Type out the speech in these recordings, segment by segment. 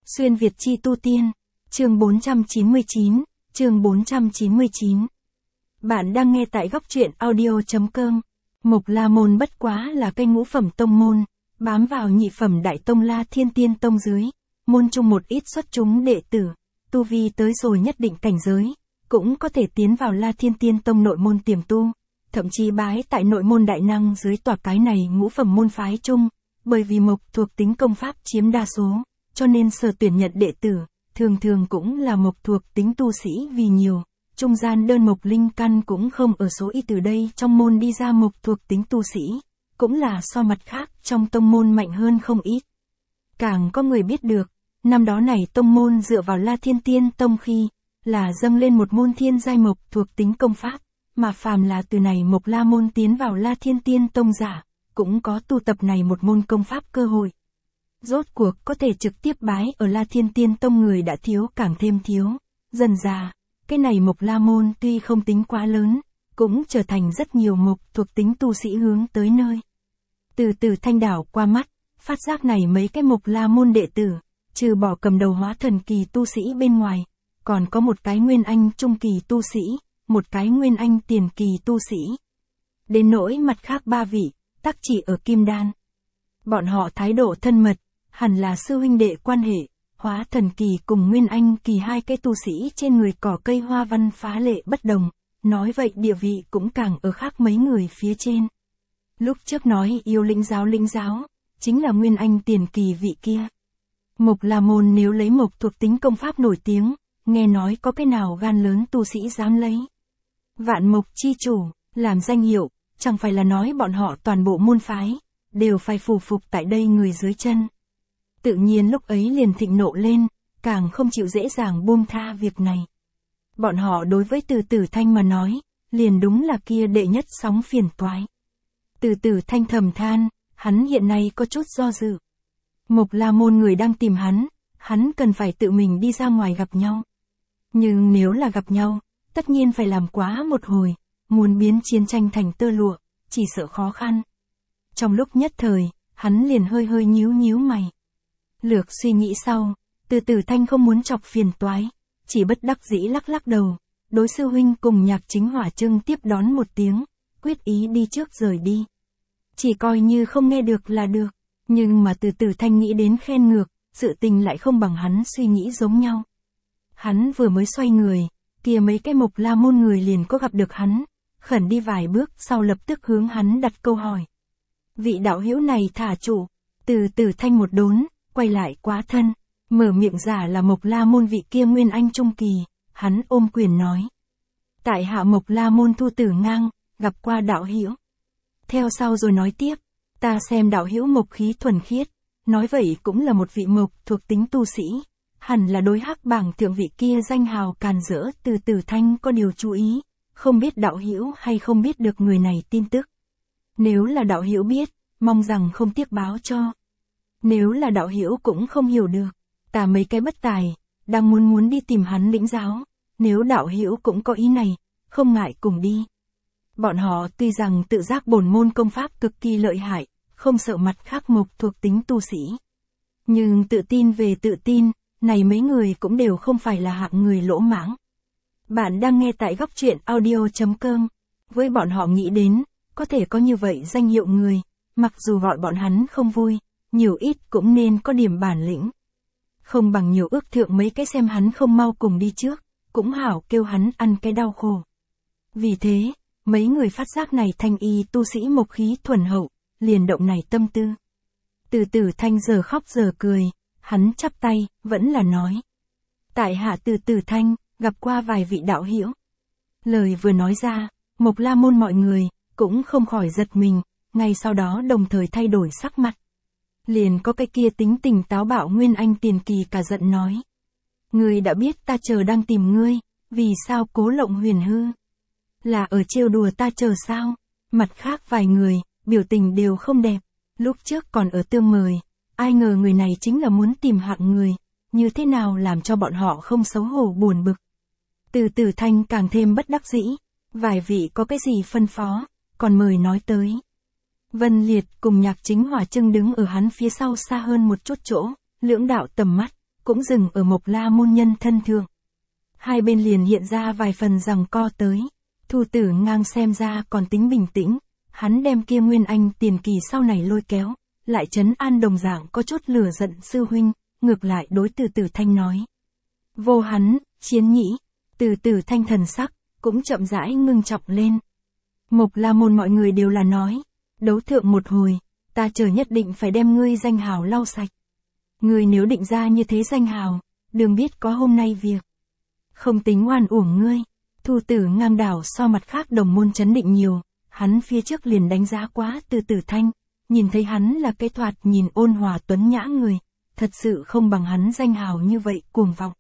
Xuyên Việt chi tu tiên, chương 499, chương 499. Bạn đang nghe tại góc truyện audio.com. Mộc La Môn bất quá là cây ngũ phẩm tông môn, bám vào nhị phẩm đại tông La Thiên Tiên Tông dưới, môn chung một ít xuất chúng đệ tử, tu vi tới rồi nhất định cảnh giới, cũng có thể tiến vào La Thiên Tiên Tông nội môn tiềm tu, thậm chí bái tại nội môn đại năng dưới tòa cái này ngũ phẩm môn phái chung, bởi vì mộc thuộc tính công pháp chiếm đa số, cho nên sở tuyển nhận đệ tử, thường thường cũng là mộc thuộc tính tu sĩ vì nhiều. Trung gian đơn mộc linh căn cũng không ở số ít, từ đây trong môn đi ra mộc thuộc tính tu sĩ, cũng là so mặt khác trong tông môn mạnh hơn không ít. Càng có người biết được, năm đó này tông môn dựa vào La Thiên Tiên Tông khi, là dâng lên một môn thiên giai mộc thuộc tính công pháp, mà phàm là từ này Mộc La Môn tiến vào La Thiên Tiên Tông giả, cũng có tu tập này một môn công pháp cơ hội. Rốt cuộc có thể trực tiếp bái ở La Thiên Tiên Tông người đã thiếu càng thêm thiếu, dần dà. Cái này Mộc La Môn tuy không tính quá lớn, cũng trở thành rất nhiều mộc thuộc tính tu sĩ hướng tới nơi. Từ từ thanh đảo qua mắt, phát giác này mấy cái Mộc La Môn đệ tử, trừ bỏ cầm đầu hóa thần kỳ tu sĩ bên ngoài, còn có một cái nguyên anh trung kỳ tu sĩ, một cái nguyên anh tiền kỳ tu sĩ. Đến nỗi mặt khác ba vị, tắc chỉ ở kim đan. Bọn họ thái độ thân mật, hẳn là sư huynh đệ quan hệ. Hóa thần kỳ cùng nguyên anh kỳ hai cái tu sĩ trên người cỏ cây hoa văn phá lệ bất đồng, nói vậy địa vị cũng càng ở khác mấy người phía trên. Lúc trước nói yêu lĩnh giáo, chính là nguyên anh tiền kỳ vị kia. Mộc La Môn nếu lấy mộc thuộc tính công pháp nổi tiếng, nghe nói có cái nào gan lớn tu sĩ dám lấy. Vạn mộc chi chủ, làm danh hiệu, chẳng phải là nói bọn họ toàn bộ môn phái, đều phải phù phục tại đây người dưới chân. Tự nhiên lúc ấy liền thịnh nộ lên, càng không chịu dễ dàng buông tha việc này. Bọn họ đối với Từ Tử Thanh mà nói, liền đúng là kia đệ nhất sóng phiền toái. Từ Tử Thanh thầm than, hắn hiện nay có chút do dự. Mộc La Môn người đang tìm hắn cần phải tự mình đi ra ngoài gặp nhau. Nhưng nếu là gặp nhau, tất nhiên phải làm quá một hồi, muốn biến chiến tranh thành tơ lụa, chỉ sợ khó khăn. Trong lúc nhất thời, hắn liền hơi nhíu mày. Lược suy nghĩ sau, Từ Tử Thanh không muốn chọc phiền toái, chỉ bất đắc dĩ lắc đầu, đối sư huynh cùng Nhạc Chính Hỏa Trưng tiếp đón một tiếng, quyết ý đi trước rời đi. Chỉ coi như không nghe được là được, nhưng mà Từ Tử Thanh nghĩ đến khen ngược, sự tình lại không bằng hắn suy nghĩ giống nhau. Hắn vừa mới xoay người, kia mấy cái Mộc La Môn người liền có gặp được hắn, khẩn đi vài bước sau lập tức hướng hắn đặt câu hỏi. Vị đạo hữu này thả trụ, Từ Tử Thanh một đốn, quay lại quá thân, mở miệng giả là Mộc La Môn vị kia nguyên anh trung kỳ, hắn ôm quyền nói. Tại hạ Mộc La Môn Thu Tử Ngang, gặp qua đạo hữu. Theo sau rồi nói tiếp, ta xem đạo hữu mộc khí thuần khiết, nói vậy cũng là một vị mộc thuộc tính tu sĩ, hẳn là đối hắc bảng thượng vị kia danh hào càn rỡ. Từ Tử Thanh có điều chú ý, không biết đạo hữu hay không biết được người này tin tức. Nếu là đạo hữu biết, mong rằng không tiếc báo cho. Nếu là đạo hữu cũng không hiểu được, ta mấy cái bất tài, đang muốn đi tìm hắn lĩnh giáo, nếu đạo hữu cũng có ý này, không ngại cùng đi. Bọn họ tuy rằng tự giác bổn môn công pháp cực kỳ lợi hại, không sợ mặt khác mộc thuộc tính tu sĩ. Nhưng tự tin về tự tin, này mấy người cũng đều không phải là hạng người lỗ mãng. Bạn đang nghe tại góc truyện audio.com, với bọn họ nghĩ đến, có thể có như vậy danh hiệu người, mặc dù gọi bọn hắn không vui. Nhiều ít cũng nên có điểm bản lĩnh. Không bằng nhiều ước thượng mấy cái xem hắn không mau cùng đi trước, cũng hảo kêu hắn ăn cái đau khổ. Vì thế, mấy người phát giác này thanh y tu sĩ mộc khí thuần hậu, liền động này tâm tư. Từ Tử Thanh giờ khóc giờ cười, hắn chắp tay, vẫn là nói. Tại hạ Từ Tử Thanh, gặp qua vài vị đạo hữu. Lời vừa nói ra, Mộc La Môn mọi người, cũng không khỏi giật mình, ngay sau đó đồng thời thay đổi sắc mặt. Liền có cái kia tính tình táo bạo nguyên anh tiền kỳ cả giận nói. Ngươi đã biết ta chờ đang tìm ngươi, vì sao cố lộng huyền hư? Là ở trêu đùa ta chờ sao? Mặt khác vài người, biểu tình đều không đẹp, lúc trước còn ở tương mời, ai ngờ người này chính là muốn tìm hạng người, như thế nào làm cho bọn họ không xấu hổ buồn bực. Từ Tử Thanh càng thêm bất đắc dĩ, vài vị có cái gì phân phó, còn mời nói tới. Vân Liệt cùng Nhạc Chính Hỏa Trưng đứng ở hắn phía sau xa hơn một chút chỗ, lưỡng đạo tầm mắt, cũng dừng ở Mộc La môn nhân thân thượng. Hai bên liền hiện ra vài phần giằng co tới. Thu Tử Ngang xem ra còn tính bình tĩnh, hắn đem kia Nguyên Anh tiền kỳ sau này lôi kéo, lại trấn an đồng dạng có chút lửa giận sư huynh, ngược lại đối Từ Tử Thanh nói. Vô hắn, Chiến Nhĩ, Từ Tử Thanh thần sắc, cũng chậm rãi ngưng trọng lên. Mộc La môn mọi người đều là nói, đấu thượng một hồi, ta chờ nhất định phải đem ngươi danh hào lau sạch. Ngươi nếu định ra như thế danh hào, đừng biết có hôm nay việc. Không tính oan uổng ngươi. Thu Tử Ngang đảo so mặt khác đồng môn chấn định nhiều, hắn phía trước liền đánh giá quá Từ Tử Thanh, nhìn thấy hắn là cái thoạt nhìn ôn hòa tuấn nhã người, thật sự không bằng hắn danh hào như vậy cuồng vọng.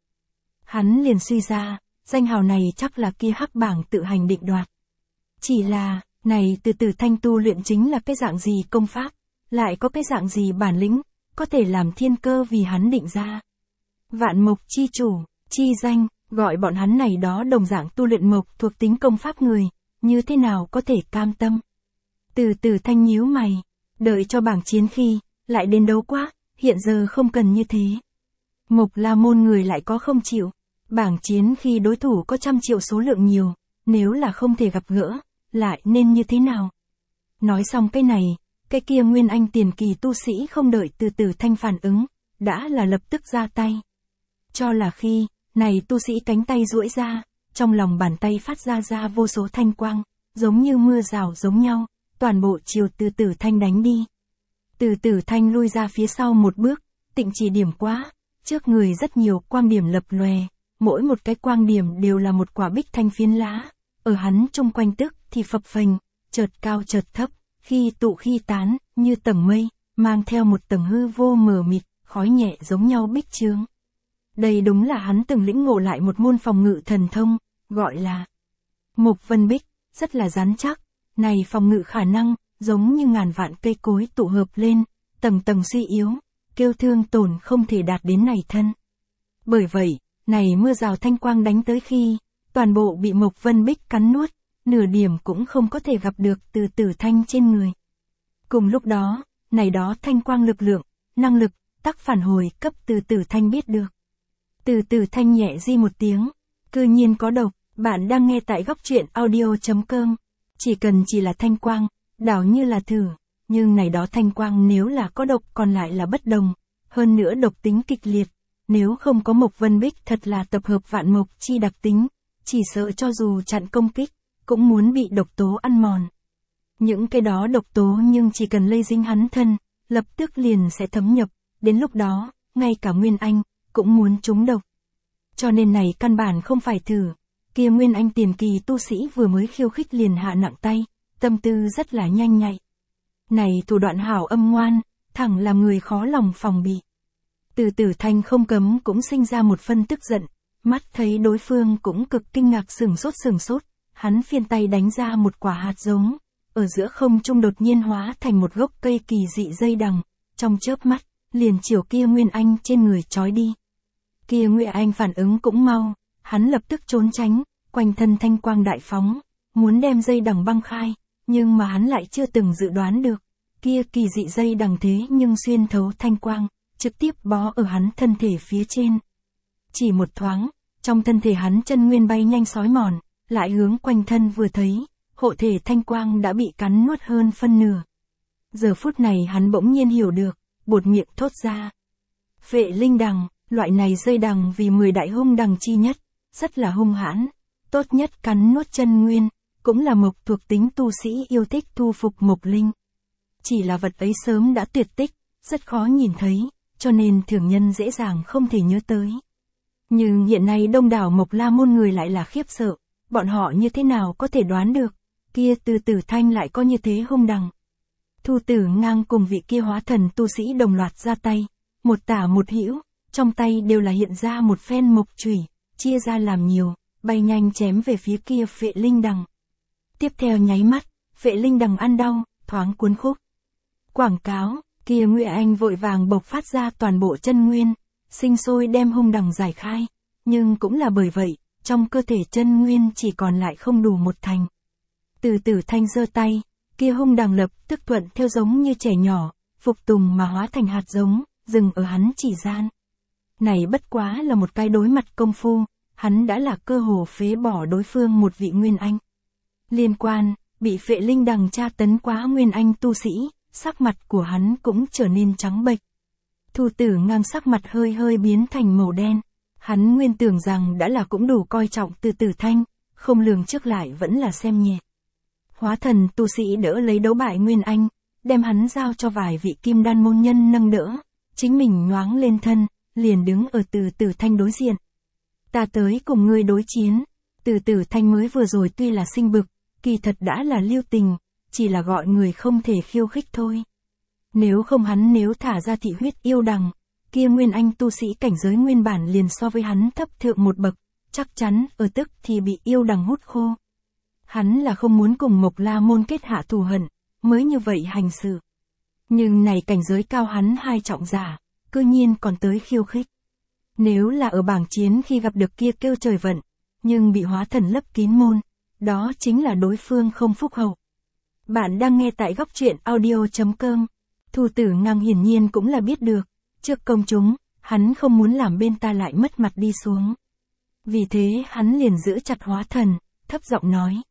Hắn liền suy ra, danh hào này chắc là kia hắc bảng tự hành định đoạt. Chỉ là, này Từ Tử Thanh tu luyện chính là cái dạng gì công pháp, lại có cái dạng gì bản lĩnh, có thể làm thiên cơ vì hắn định ra. Vạn mộc chi chủ, chi danh, gọi bọn hắn này đó đồng dạng tu luyện mộc thuộc tính công pháp người, như thế nào có thể cam tâm. Từ Tử Thanh nhíu mày, đợi cho bảng chiến khi, lại đến đấu quá, hiện giờ không cần như thế. Mộc La môn người lại có không chịu, bảng chiến khi đối thủ có trăm triệu số lượng nhiều, nếu là không thể gặp gỡ, lại nên như thế nào? Nói xong cái này, cái kia Nguyên Anh tiền kỳ tu sĩ không đợi Từ Tử Thanh phản ứng, đã là lập tức ra tay. Cho là khi, này tu sĩ cánh tay duỗi ra, trong lòng bàn tay phát ra vô số thanh quang, giống như mưa rào giống nhau, toàn bộ chiều Từ Tử Thanh đánh đi. Từ Tử Thanh lui ra phía sau một bước, tịnh chỉ điểm quá, trước người rất nhiều quang điểm lập lòe, mỗi một cái quang điểm đều là một quả bích thanh phiến lá, ở hắn chung quanh tức thì phập phình, chợt cao chợt thấp, khi tụ khi tán, như tầng mây, mang theo một tầng hư vô mờ mịt, khói nhẹ giống nhau bích chướng. Đây đúng là hắn từng lĩnh ngộ lại một môn phòng ngự thần thông, gọi là Mộc Vân Bích, rất là rắn chắc, này phòng ngự khả năng, giống như ngàn vạn cây cối tụ hợp lên, tầng tầng suy yếu, kêu thương tổn không thể đạt đến này thân. Bởi vậy, này mưa rào thanh quang đánh tới khi, toàn bộ bị Mộc Vân Bích cắn nuốt, nửa điểm cũng không có thể gặp được Từ Tử Thanh trên người. Cùng lúc đó, này đó thanh quang lực lượng, năng lực, tắc phản hồi cấp Từ Tử Thanh biết được. Từ Tử Thanh nhẹ di một tiếng, cư nhiên có độc, bạn đang nghe tại góc truyện audio.com. Chỉ cần chỉ là thanh quang, đảo như là thử, nhưng này đó thanh quang nếu là có độc còn lại là bất đồng, hơn nữa độc tính kịch liệt, nếu không có Mộc Vân Bích thật là tập hợp vạn mộc chi đặc tính, chỉ sợ cho dù chặn công kích, cũng muốn bị độc tố ăn mòn. Những cái đó độc tố nhưng chỉ cần lây dính hắn thân, lập tức liền sẽ thấm nhập, đến lúc đó, ngay cả Nguyên Anh, cũng muốn trúng độc. Cho nên này căn bản không phải thử, kia Nguyên Anh tiền kỳ tu sĩ vừa mới khiêu khích liền hạ nặng tay, tâm tư rất là nhanh nhạy. Này thủ đoạn hảo âm ngoan, thẳng làm người khó lòng phòng bị. Từ Tử Thanh không cấm cũng sinh ra một phân tức giận, mắt thấy đối phương cũng cực kinh ngạc sửng sốt, hắn phiên tay đánh ra một quả hạt giống, ở giữa không trung đột nhiên hóa thành một gốc cây kỳ dị dây đằng, trong chớp mắt, liền chiều kia Nguyên Anh trên người trói đi. Kia Nguyên Anh phản ứng cũng mau, hắn lập tức trốn tránh, quanh thân thanh quang đại phóng, muốn đem dây đằng băng khai, nhưng mà hắn lại chưa từng dự đoán được, kia kỳ dị dây đằng thế nhưng xuyên thấu thanh quang, trực tiếp bó ở hắn thân thể phía trên. Chỉ một thoáng, trong thân thể hắn chân nguyên bay nhanh xói mòn, lại hướng quanh thân vừa thấy, hộ thể thanh quang đã bị cắn nuốt hơn phân nửa. Giờ phút này hắn bỗng nhiên hiểu được, buột miệng thốt ra. Phệ linh đằng, loại này dây đằng vì 10 đại hung đằng chi nhất, rất là hung hãn, tốt nhất cắn nuốt chân nguyên, cũng là mộc thuộc tính tu sĩ yêu thích thu phục mộc linh. Chỉ là vật ấy sớm đã tuyệt tích, rất khó nhìn thấy, cho nên thường nhân dễ dàng không thể nhớ tới. Nhưng hiện nay đông đảo Mộc La môn người lại là khiếp sợ, bọn họ như thế nào có thể đoán được, kia Từ Tử Thanh lại có như thế hung đằng. Thu Tử Ngang cùng vị kia hóa thần tu sĩ đồng loạt ra tay, một tả một hữu, trong tay đều là hiện ra một phen mộc chùy, chia ra làm nhiều, bay nhanh chém về phía kia phệ linh đằng. Tiếp theo nháy mắt, phệ linh đằng ăn đau, thoáng cuốn khúc. Quảng cáo, kia Ngụy Anh vội vàng bộc phát ra toàn bộ chân nguyên, sinh sôi đem hung đằng giải khai, nhưng cũng là bởi vậy, trong cơ thể chân nguyên chỉ còn lại không đủ một thành. Từ Tử Thanh giơ tay, kia hung đằng lập tức thuận theo giống như trẻ nhỏ, phục tùng mà hóa thành hạt giống, dừng ở hắn chỉ gian. Này bất quá là một cái đối mặt công phu, hắn đã là cơ hồ phế bỏ đối phương một vị Nguyên Anh. Liên quan, bị Phệ Linh Đằng tra tấn quá Nguyên Anh tu sĩ, sắc mặt của hắn cũng trở nên trắng bệch. Thu Tử Ngang sắc mặt hơi hơi biến thành màu đen. Hắn nguyên tưởng rằng đã là cũng đủ coi trọng Từ Tử Thanh, không lường trước lại vẫn là xem nhẹ. Hóa thần tu sĩ đỡ lấy đấu bại Nguyên Anh, đem hắn giao cho vài vị kim đan môn nhân nâng đỡ, chính mình nhoáng lên thân, liền đứng ở Từ Tử Thanh đối diện. Ta tới cùng ngươi đối chiến. Từ Tử Thanh mới vừa rồi tuy là sinh bực, kỳ thật đã là lưu tình, chỉ là gọi người không thể khiêu khích thôi. Nếu không hắn nếu thả ra thị huyết yêu đằng, kia Nguyên Anh tu sĩ cảnh giới nguyên bản liền so với hắn thấp thượng một bậc, chắc chắn ở tức thì bị yêu đằng hút khô. Hắn là không muốn cùng Mộc La Môn kết hạ thù hận, mới như vậy hành sự. Nhưng này cảnh giới cao hắn hai trọng giả, cư nhiên còn tới khiêu khích. Nếu là ở bảng chiến khi gặp được kia kêu trời vận, nhưng bị hóa thần lấp kín môn, đó chính là đối phương không phúc hậu. Bạn đang nghe tại góc truyện audio.com. Thu Tử Ngang hiển nhiên cũng là biết được, trước công chúng, hắn không muốn làm bên ta lại mất mặt đi xuống. Vì thế hắn liền giữ chặt hóa thần, thấp giọng nói.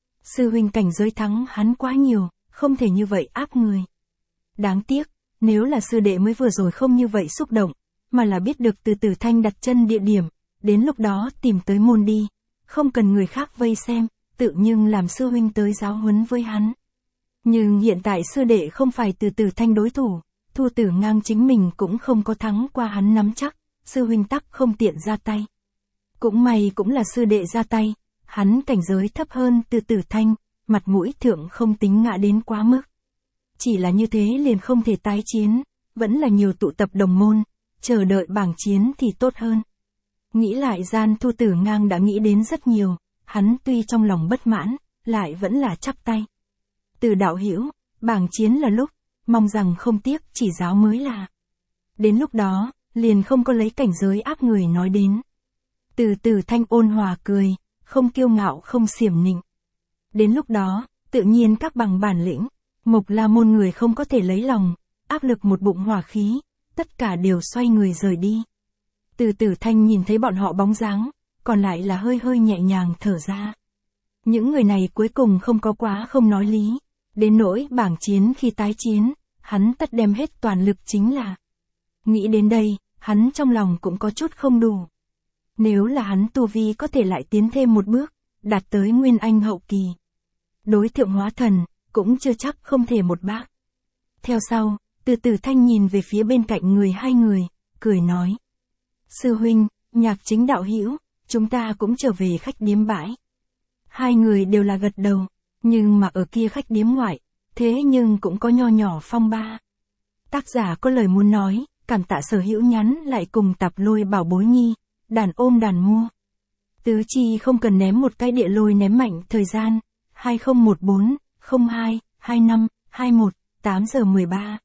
Sư huynh cảnh giới thắng hắn quá nhiều, không thể như vậy áp người. Đáng tiếc, nếu là sư đệ mới vừa rồi không như vậy xúc động, mà là biết được Từ Tử Thanh đặt chân địa điểm, đến lúc đó tìm tới môn đi, không cần người khác vây xem, tự nhưng làm sư huynh tới giáo huấn với hắn. Nhưng hiện tại sư đệ không phải Từ Tử Thanh đối thủ, Thu Tử Ngang chính mình cũng không có thắng qua hắn nắm chắc, sư huynh tắc không tiện ra tay. Cũng may cũng là sư đệ ra tay, hắn cảnh giới thấp hơn Từ Tử Thanh, mặt mũi thượng không tính ngã đến quá mức. Chỉ là như thế liền không thể tái chiến, vẫn là nhiều tụ tập đồng môn, chờ đợi bảng chiến thì tốt hơn. Nghĩ lại gian Thu Tử Ngang đã nghĩ đến rất nhiều, hắn tuy trong lòng bất mãn, lại vẫn là chắp tay. Từ đạo hữu, bảng chiến là lúc, mong rằng không tiếc chỉ giáo mới là. Đến lúc đó, liền không có lấy cảnh giới áp người nói đến. Từ Tử Thanh ôn hòa cười, không kiêu ngạo không xiểm nịnh. Đến lúc đó, tự nhiên các bằng bản lĩnh, Mộc La Môn người không có thể lấy lòng, áp lực một bụng hỏa khí, tất cả đều xoay người rời đi. Từ Tử Thanh nhìn thấy bọn họ bóng dáng, còn lại là hơi hơi nhẹ nhàng thở ra. Những người này cuối cùng không có quá không nói lý, đến nỗi bảng chiến khi tái chiến, hắn tất đem hết toàn lực chính là. Nghĩ đến đây, hắn trong lòng cũng có chút không đủ. Nếu là hắn tu vi có thể lại tiến thêm một bước, đạt tới Nguyên Anh hậu kỳ. Đối thượng hóa thần, cũng chưa chắc không thể một bác. Theo sau, Từ Tử Thanh nhìn về phía bên cạnh người hai người, cười nói. Sư huynh, Nhạc Chính đạo hữu, chúng ta cũng trở về khách điếm bãi. Hai người đều là gật đầu, nhưng mà ở kia khách điếm ngoại, thế nhưng cũng có nho nhỏ phong ba. Tác giả có lời muốn nói, cảm tạ sở hữu nhắn lại cùng Tạp Lôi Bảo Bối Nhi, đàn ôm đàn mua. Tứ chi không cần ném một cái địa lôi ném mạnh thời gian, 2014, 02, 25, 21, 8 giờ 13.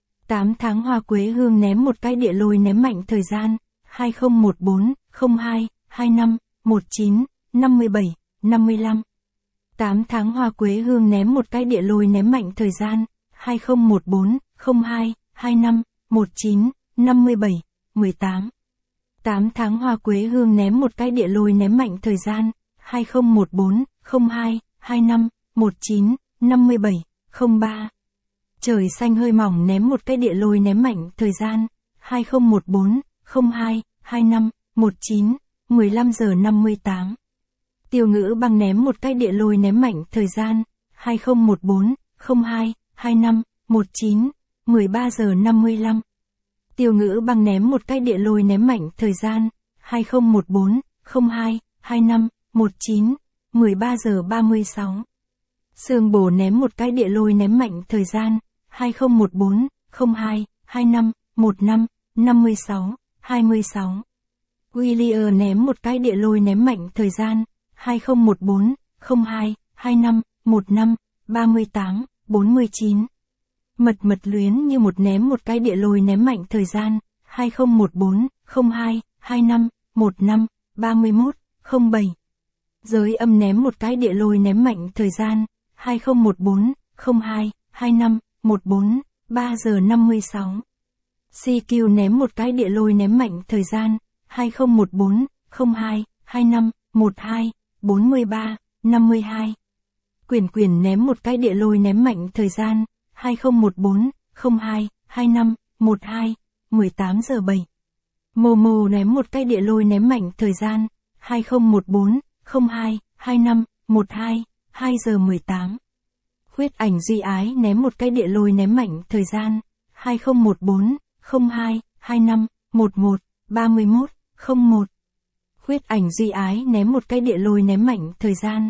8 tháng hoa quế hương ném một cái địa lôi ném mạnh thời gian, 2014, 02, 25, 19, 57, 55. 8 tháng hoa quế hương ném một cái địa lôi ném mạnh thời gian, 2014, 02, 25, 19, 57, 18. 8 tháng hoa quế hương ném một cái địa lôi ném mạnh thời gian, 2014, 02, 25, 19, 57, 03. Trời xanh hơi mỏng ném một cái địa lôi ném mạnh thời gian, 2014, 02, 25, 19, 15 giờ 58. Tiêu Ngữ Băng ném một cái địa lôi ném mạnh thời gian, 2014, 02, 25, 19, 13 giờ 55. Tiêu Ngữ Băng ném một cái địa lôi ném mạnh thời gian, 2014, 02, 25, 19, 13 giờ 36. Sương Bồ ném một cái địa lôi ném mạnh thời gian, 2014, 02, 25, 15, 56, 26. Willier ném một cái địa lôi ném mạnh thời gian, 2014, 02, 25, 15, 38, 49. Mật Luyến như một ném một cái địa lôi ném mạnh thời gian, 2014, 02, 25, 15, 31, 07. Giới Âm ném một cái địa lôi ném mạnh thời gian, 2014, 02, 25, 14, 3 giờ 56. CQ ném một cái địa lôi ném mạnh thời gian, 2014, 02, 25, 12, 43, 52. Quyển ném một cái địa lôi ném mạnh thời gian, 2014, 02, 25, 12, 18 giờ 7. Momo ném một cái địa lôi ném mạnh thời gian, 2014, 02, 25, 12, 2 giờ 18. Huyết ảnh Duy Ái ném một cái địa lôi ném mạnh thời gian, 2014, 02, 25, 11, 31, 01. Huyết ảnh Duy Ái ném một cái địa lôi ném mạnh thời gian,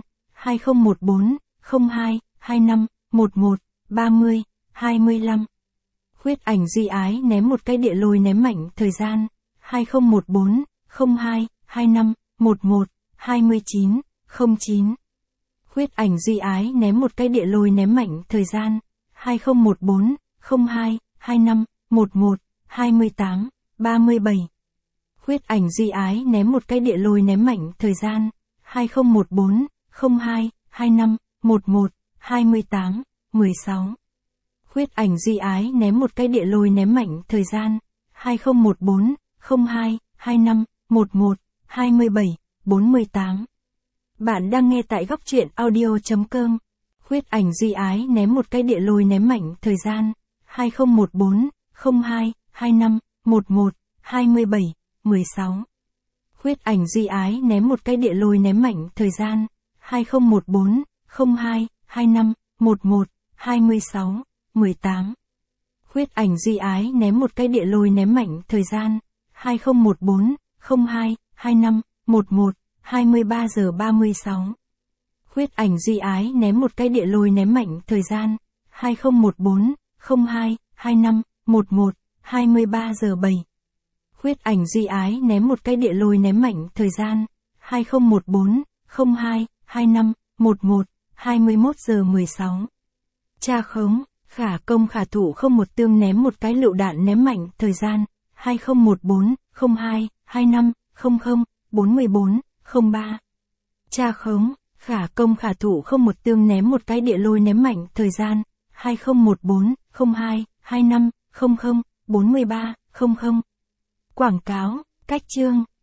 2014, 02, 25, 11, 30, 25. Huyết ảnh Duy Ái ném một cái địa lôi ném mạnh thời gian, 2014, 02, 25, 11, 29, 09. Huyết ảnh Duy Ái ném một cái địa lôi ném mạnh thời gian, 2014, 02, 25, 11, 28, 37. Huyết ảnh Duy Ái ném một cái địa lôi ném mạnh thời gian, 2014, 02, 25, 11, 28, 16. Huyết ảnh Duy Ái ném một cái địa lôi ném mạnh thời gian, 2014, 02, 25, 11, 27, 48. Bạn đang nghe tại góc truyện audio.com. Huyết ảnh Duy Ái ném một cái địa lôi ném mạnh thời gian, 2014, 02, 25, 11, 27, 16. Huyết ảnh Duy Ái ném một cái địa lôi ném mạnh thời gian, 2014, 02, 25, 11, 26, 18. Huyết ảnh Duy Ái ném một cái địa lôi ném mạnh thời gian, 2014, 02, 25, 11, 23 giờ 36. Huyết ảnh Duy Ái ném một cái địa lôi ném mạnh thời gian, 2014, 02, 25, 11, 23 giờ 7. Huyết ảnh Duy Ái ném một cái địa lôi ném mạnh thời gian, 2014, 02, 25, 11, 21 giờ 16. Tra khống, khả công khả thủ không một tương ném một cái lựu đạn ném mạnh thời gian, 2014, 02, 25, 00, 44, 03. Tra khống, khả công khả thủ không một tương ném một cái địa lôi ném mạnh thời gian, 2014, 02, 25, 00, 43, 00. Quảng cáo, cách chương.